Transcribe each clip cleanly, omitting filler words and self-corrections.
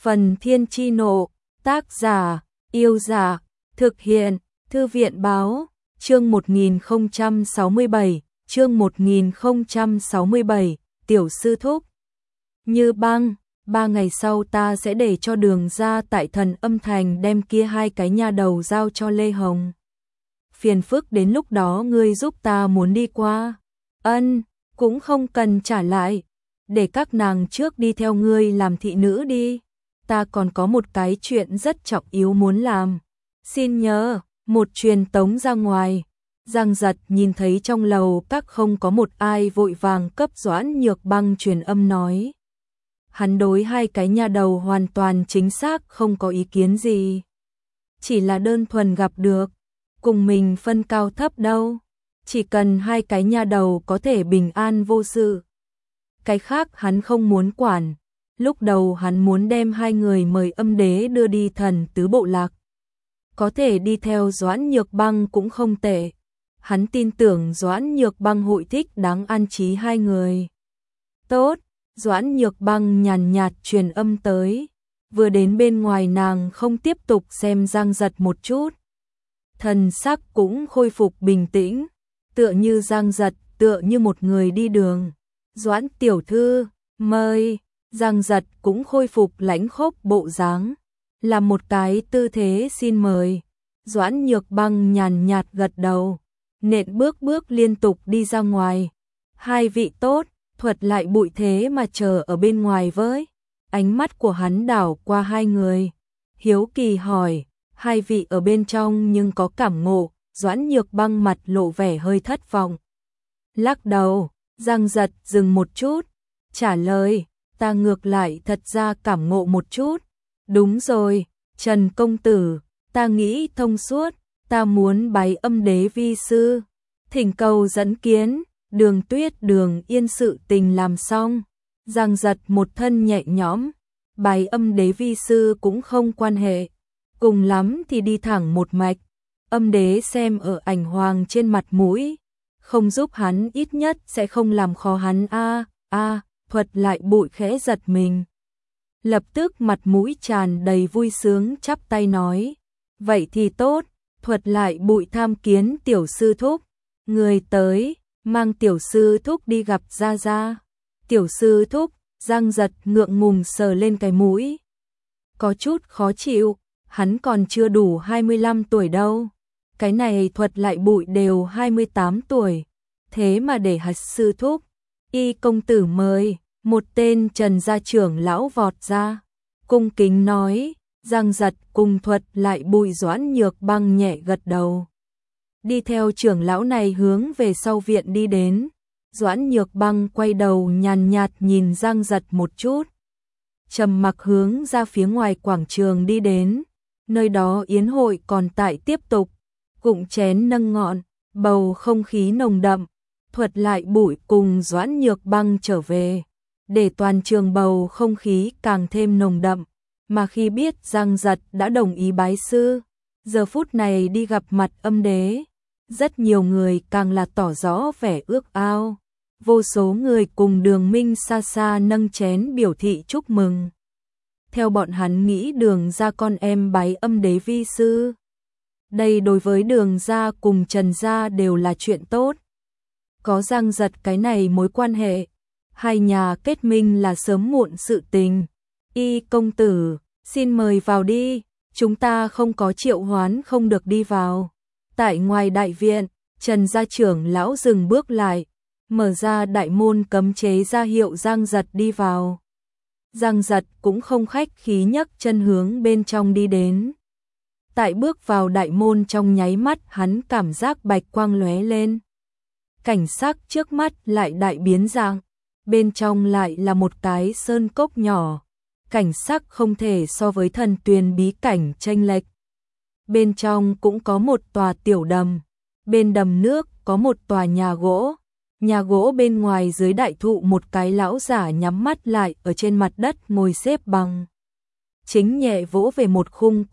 Phần Thiên Chi Nộ, tác giả, yêu giả, thực hiện, Thư viện báo, chương 1067, chương 1067, tiểu sư thúc. Như băng, 3 ngày sau ta sẽ để cho Đường ra tại Thần Âm Thành đem kia 2 cái nha đầu giao cho Lê Hồng. Phiền phức đến lúc đó ngươi giúp ta muốn đi qua. Ân, cũng không cần trả lại, để các nàng trước đi theo ngươi làm thị nữ đi. Ta còn có một cái chuyện rất trọng yếu muốn làm. Xin nhớ, một truyền tống ra ngoài. Giang Giật nhìn thấy trong lầu các không có một ai, vội vàng cấp Doãn Nhược Băng truyền âm nói. Hắn đối 2 cái nha đầu hoàn toàn chính xác không có ý kiến gì. Chỉ là đơn thuần gặp được, cùng mình phân cao thấp đâu. Chỉ cần 2 cái nha đầu có thể bình an vô sự. Cái khác hắn không muốn quản. Lúc đầu hắn muốn đem 2 người mời Âm Đế đưa đi Thần Tứ Bộ Lạc. Có thể đi theo Doãn Nhược Băng cũng không tệ. Hắn tin tưởng Doãn Nhược Băng hội thích đáng an trí 2 người. Tốt, Doãn Nhược Băng nhàn nhạt truyền âm tới. Vừa đến bên ngoài nàng không tiếp tục xem Giang Giật một chút. Thần sắc cũng khôi phục bình tĩnh. Tựa như Giang Giật, tựa như một người đi đường. Doãn tiểu thư, mời. Giang Giật cũng khôi phục lãnh khốc bộ dáng, làm một cái tư thế xin mời. Doãn Nhược Băng nhàn nhạt gật đầu, nện bước liên tục đi ra ngoài. 2 vị tốt, thuật lại bụi thế mà chờ ở bên ngoài với. Ánh mắt của hắn đảo qua 2 người, hiếu kỳ hỏi, 2 vị ở bên trong nhưng có cảm ngộ. Doãn Nhược Băng mặt lộ vẻ hơi thất vọng. Lắc đầu, Giang Giật dừng một chút, trả lời. Ta ngược lại thật ra cảm ngộ một chút. Đúng rồi, Trần công tử, ta nghĩ thông suốt, ta muốn bái Âm Đế vi sư. Thỉnh cầu dẫn kiến, Đường Tuyết Đường Yên sự tình làm xong. Giang Giật một thân nhẹ nhõm, bái Âm Đế vi sư cũng không quan hệ. Cùng lắm thì đi thẳng một mạch. Âm Đế xem ở ảnh hoàng trên mặt mũi, không giúp hắn ít nhất sẽ không làm khó hắn Thuật lại bụi khẽ giật mình. Lập tức mặt mũi tràn đầy vui sướng chắp tay nói. Vậy thì tốt, Thuật lại bụi tham kiến tiểu sư thúc. Người tới, mang tiểu sư thúc đi gặp Gia Gia. Tiểu sư thúc, Giang Giật ngượng ngùng sờ lên cái mũi. Có chút khó chịu, hắn còn chưa đủ 25 tuổi đâu. Cái này Thuật lại bụi đều 28 tuổi. Thế mà để hạt sư thúc. Y công tử mời. Một tên Trần gia trưởng lão vọt ra, cung kính nói. Giang Giật cùng Thuật lại bụi Doãn Nhược Băng nhẹ gật đầu. Đi theo trưởng lão này hướng về sau viện đi đến. Doãn Nhược Băng quay đầu nhàn nhạt nhìn Giang Giật một chút, trầm mặc hướng ra phía ngoài quảng trường đi đến. Nơi đó yến hội còn tại tiếp tục, cụng chén nâng ngọn, bầu không khí nồng đậm. Thuật lại bụi cùng Doãn Nhược Băng trở về, để toàn trường bầu không khí càng thêm nồng đậm. Mà khi biết Giang Giật đã đồng ý bái sư, giờ phút này đi gặp mặt Âm Đế, rất nhiều người càng là tỏ rõ vẻ ước ao. Vô số người cùng Đường Minh xa xa nâng chén biểu thị chúc mừng. Theo bọn hắn nghĩ Đường gia con em bái Âm Đế vi sư. Đây đối với Đường gia cùng Trần gia đều là chuyện tốt. Có Giang Giật cái này mối quan hệ, 2 nhà kết minh là sớm muộn sự tình. Y công tử, xin mời vào đi, chúng ta không có triệu hoán không được đi vào. Tại ngoài đại viện, Trần gia trưởng lão dừng bước lại, mở ra đại môn cấm chế ra hiệu Giang Giật đi vào. Giang Giật cũng không khách khí nhấc chân hướng bên trong đi đến. Tại bước vào đại môn trong nháy mắt hắn cảm giác bạch quang lóe lên. Cảnh sắc trước mắt lại đại biến dạng, bên trong lại là một cái sơn cốc nhỏ, cảnh sắc không thể so với Thần Tuyền bí cảnh chênh lệch. Bên trong cũng có một tòa tiểu đầm, bên đầm nước có một tòa nhà gỗ bên ngoài dưới đại thụ một cái lão giả nhắm mắt lại ở trên mặt đất ngồi xếp bằng. Chính nhẹ vỗ về một khung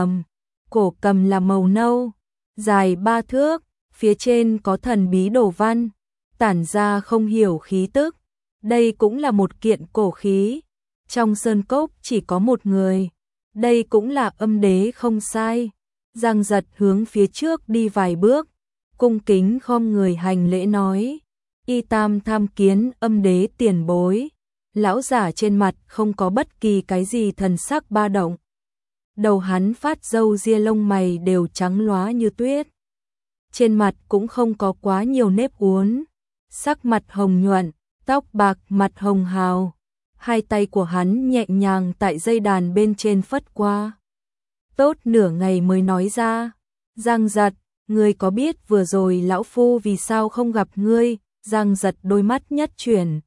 cổ cầm là màu nâu, dài 3 thước. Phía trên có thần bí đồ văn, tản ra không hiểu khí tức. Đây cũng là một kiện cổ khí. trong sơn cốc chỉ có một người, đây cũng là Âm Đế không sai. Giang Giật hướng phía trước đi vài bước, cung kính khom người hành lễ nói, y tam tham kiến Âm Đế tiền bối. Lão giả trên mặt không có bất kỳ cái gì thần sắc ba động. Đầu hắn phát râu ria, lông mày đều trắng lóa như tuyết. Trên mặt cũng không có quá nhiều nếp uốn, sắc mặt hồng nhuận, tóc bạc, mặt hồng hào. Hai tay của hắn nhẹ nhàng tại dây đàn bên trên phất qua. Tốt nửa ngày mới nói ra, Giang Giật, ngươi có biết vừa rồi lão phu vì sao không gặp ngươi? Giang Giật đôi mắt nhất chuyển.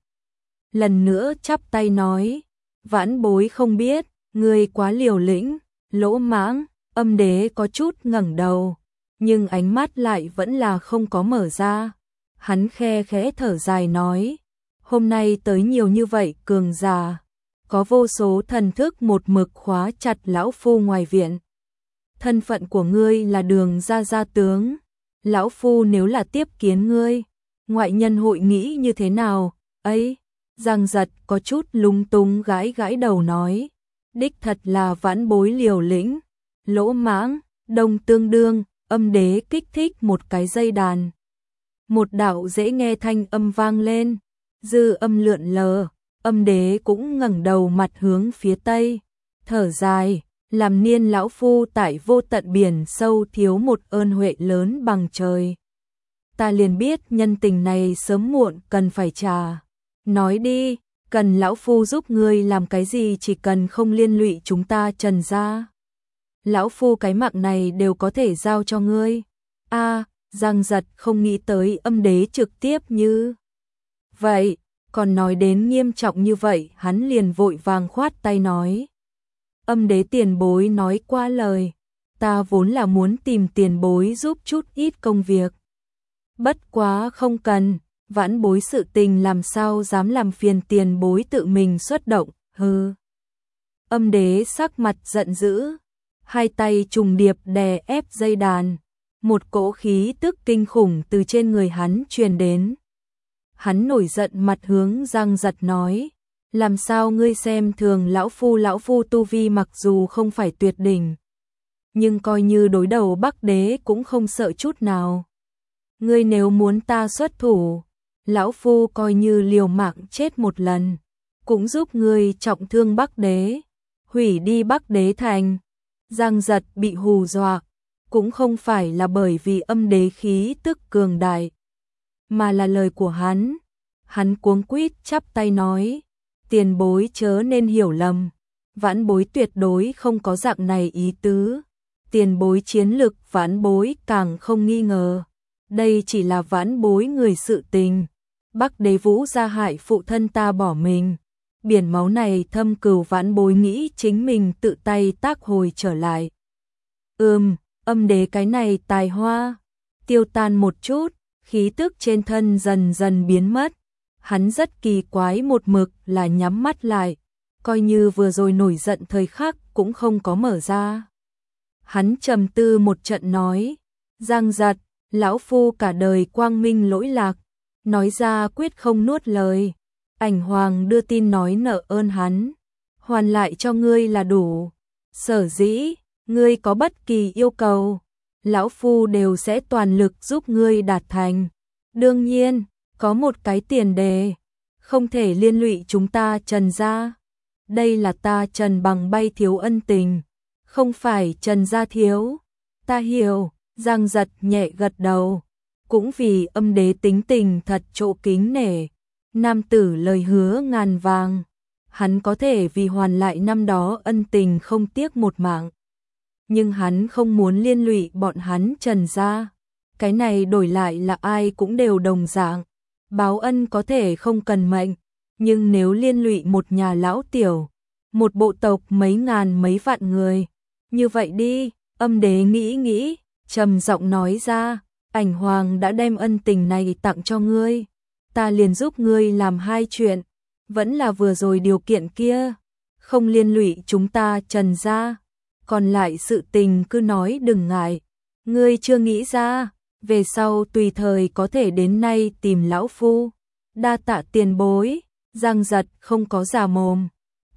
Lần nữa chắp tay nói, vãn bối không biết, ngươi quá liều lĩnh, lỗ mãng. Âm Đế có chút ngẩng đầu, nhưng ánh mắt lại vẫn là không có mở ra. Hắn khe khẽ thở dài nói, hôm nay tới nhiều như vậy cường giả, có vô số thần thức một mực khóa chặt lão phu ngoài viện. Thân phận của ngươi là Đường gia tướng, lão phu nếu là tiếp kiến ngươi, ngoại nhân hội nghĩ như thế nào? Ấy, Giang Giật có chút lúng túng gãi gãi đầu nói, đích thật là vãn bối liều lĩnh, lỗ mãng. Đồng tương đương, Âm Đế kích thích một cái dây đàn. Một đạo dễ nghe thanh âm vang lên, dư âm lượn lờ, Âm Đế cũng ngẩng đầu mặt hướng phía tây, thở dài, làm niên lão phu tại vô tận biển sâu thiếu một ơn huệ lớn bằng trời. Ta liền biết nhân tình này sớm muộn cần phải trả. Nói đi, cần lão phu giúp ngươi làm cái gì, chỉ cần không liên lụy chúng ta Trần gia. Lão phu cái mạng này đều có thể giao cho ngươi. Giang Giật không nghĩ tới Âm Đế trực tiếp như vậy, còn nói đến nghiêm trọng như vậy, hắn liền vội vàng khoát tay nói. Âm Đế tiền bối nói qua lời, ta vốn là muốn tìm tiền bối giúp chút ít công việc. Bất quá không cần, vãn bối sự tình làm sao dám làm phiền tiền bối tự mình xuất động, hừ. Âm Đế sắc mặt giận dữ, hai tay trùng điệp đè ép dây đàn, một cỗ khí tức kinh khủng từ trên người hắn truyền đến. Hắn nổi giận mặt hướng Giang Giật nói, làm sao ngươi xem thường lão phu tu vi mặc dù không phải tuyệt đỉnh, nhưng coi như đối đầu Bắc Đế cũng không sợ chút nào. Ngươi nếu muốn ta xuất thủ, lão phu coi như liều mạng chết một lần, cũng giúp ngươi trọng thương Bắc Đế, hủy đi Bắc Đế thành. Giang Giật bị hù dọa, cũng không phải là bởi vì Âm Đế khí tức cường đại, mà là lời của hắn. Hắn cuống quýt chắp tay nói, tiền bối chớ nên hiểu lầm, vãn bối tuyệt đối không có dạng này ý tứ. Tiền bối chiến lực vãn bối càng không nghi ngờ, đây chỉ là vãn bối người sự tình. Bắc Đế Vũ gia hại phụ thân ta bỏ mình, biển máu này thâm cừu vãn bối nghĩ chính mình tự tay tác hồi trở lại. Âm Đế cái này tài hoa tiêu tan một chút, khí tức trên thân dần dần biến mất. Hắn rất kỳ quái, một mực là nhắm mắt lại, coi như vừa rồi nổi giận thời khắc cũng không có mở ra. Hắn trầm tư một trận nói, Giang Giật, lão phu cả đời quang minh lỗi lạc, nói ra quyết không nuốt lời. Ảnh Hoàng đưa tin nói nợ ơn hắn, hoàn lại cho ngươi là đủ. Sở dĩ, ngươi có bất kỳ yêu cầu, lão phu đều sẽ toàn lực giúp ngươi đạt thành. Đương nhiên, có một cái tiền đề, không thể liên lụy chúng ta Trần gia. Đây là ta Trần Bằng Bay thiếu ân tình, không phải Trần gia thiếu. Ta hiểu, Giang Giật nhẹ gật đầu, cũng vì Âm Đế tính tình thật chỗ kính nể. Nam tử lời hứa ngàn vàng, hắn có thể vì hoàn lại năm đó ân tình không tiếc một mạng. Nhưng hắn không muốn liên lụy bọn hắn Trần gia. Cái này đổi lại là ai cũng đều đồng dạng. Báo ân có thể không cần mệnh, nhưng nếu liên lụy một nhà lão tiểu, một bộ tộc mấy ngàn mấy vạn người, như vậy đi. Âm Đế nghĩ, trầm giọng nói ra, Ảnh Hoàng đã đem ân tình này tặng cho ngươi, ta liền giúp ngươi làm hai chuyện, vẫn là vừa rồi điều kiện kia, không liên lụy chúng ta Trần gia, còn lại sự tình cứ nói đừng ngại. Ngươi chưa nghĩ ra, về sau tùy thời có thể đến nay tìm lão phu. Đa tạ tiền bối. Giang Giật không có giả mồm,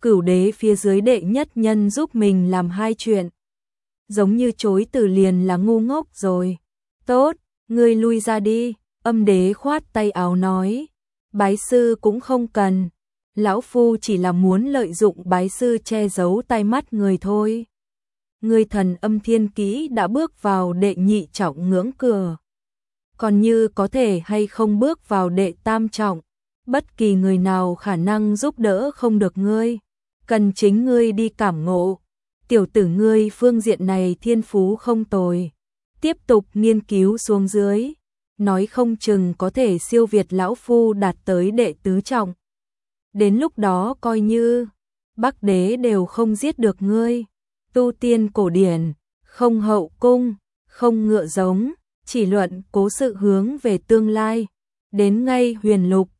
Cửu đế phía dưới đệ nhất nhân giúp mình làm hai chuyện. Giống như chối từ liền là ngu ngốc rồi. Tốt, ngươi lui ra đi, Âm đế khoát tay áo nói. Bái sư cũng không cần. Lão phu chỉ là muốn lợi dụng bái sư che giấu tai mắt người thôi. Người thần Âm Thiên Kỹ đã bước vào đệ nhị trọng ngưỡng cửa. Còn như có thể hay không bước vào đệ tam trọng, bất kỳ người nào khả năng giúp đỡ không được ngươi. Cần chính ngươi đi cảm ngộ. Tiểu tử ngươi phương diện này thiên phú không tồi. Tiếp tục nghiên cứu xuống dưới. Nói không chừng có thể siêu việt lão phu đạt tới đệ tứ trọng. Đến lúc đó coi như Bắc đế đều không giết được ngươi. Tu tiên cổ điển, không hậu cung, không ngựa giống, chỉ luận cố sự hướng về tương lai. Đến ngay huyền lục,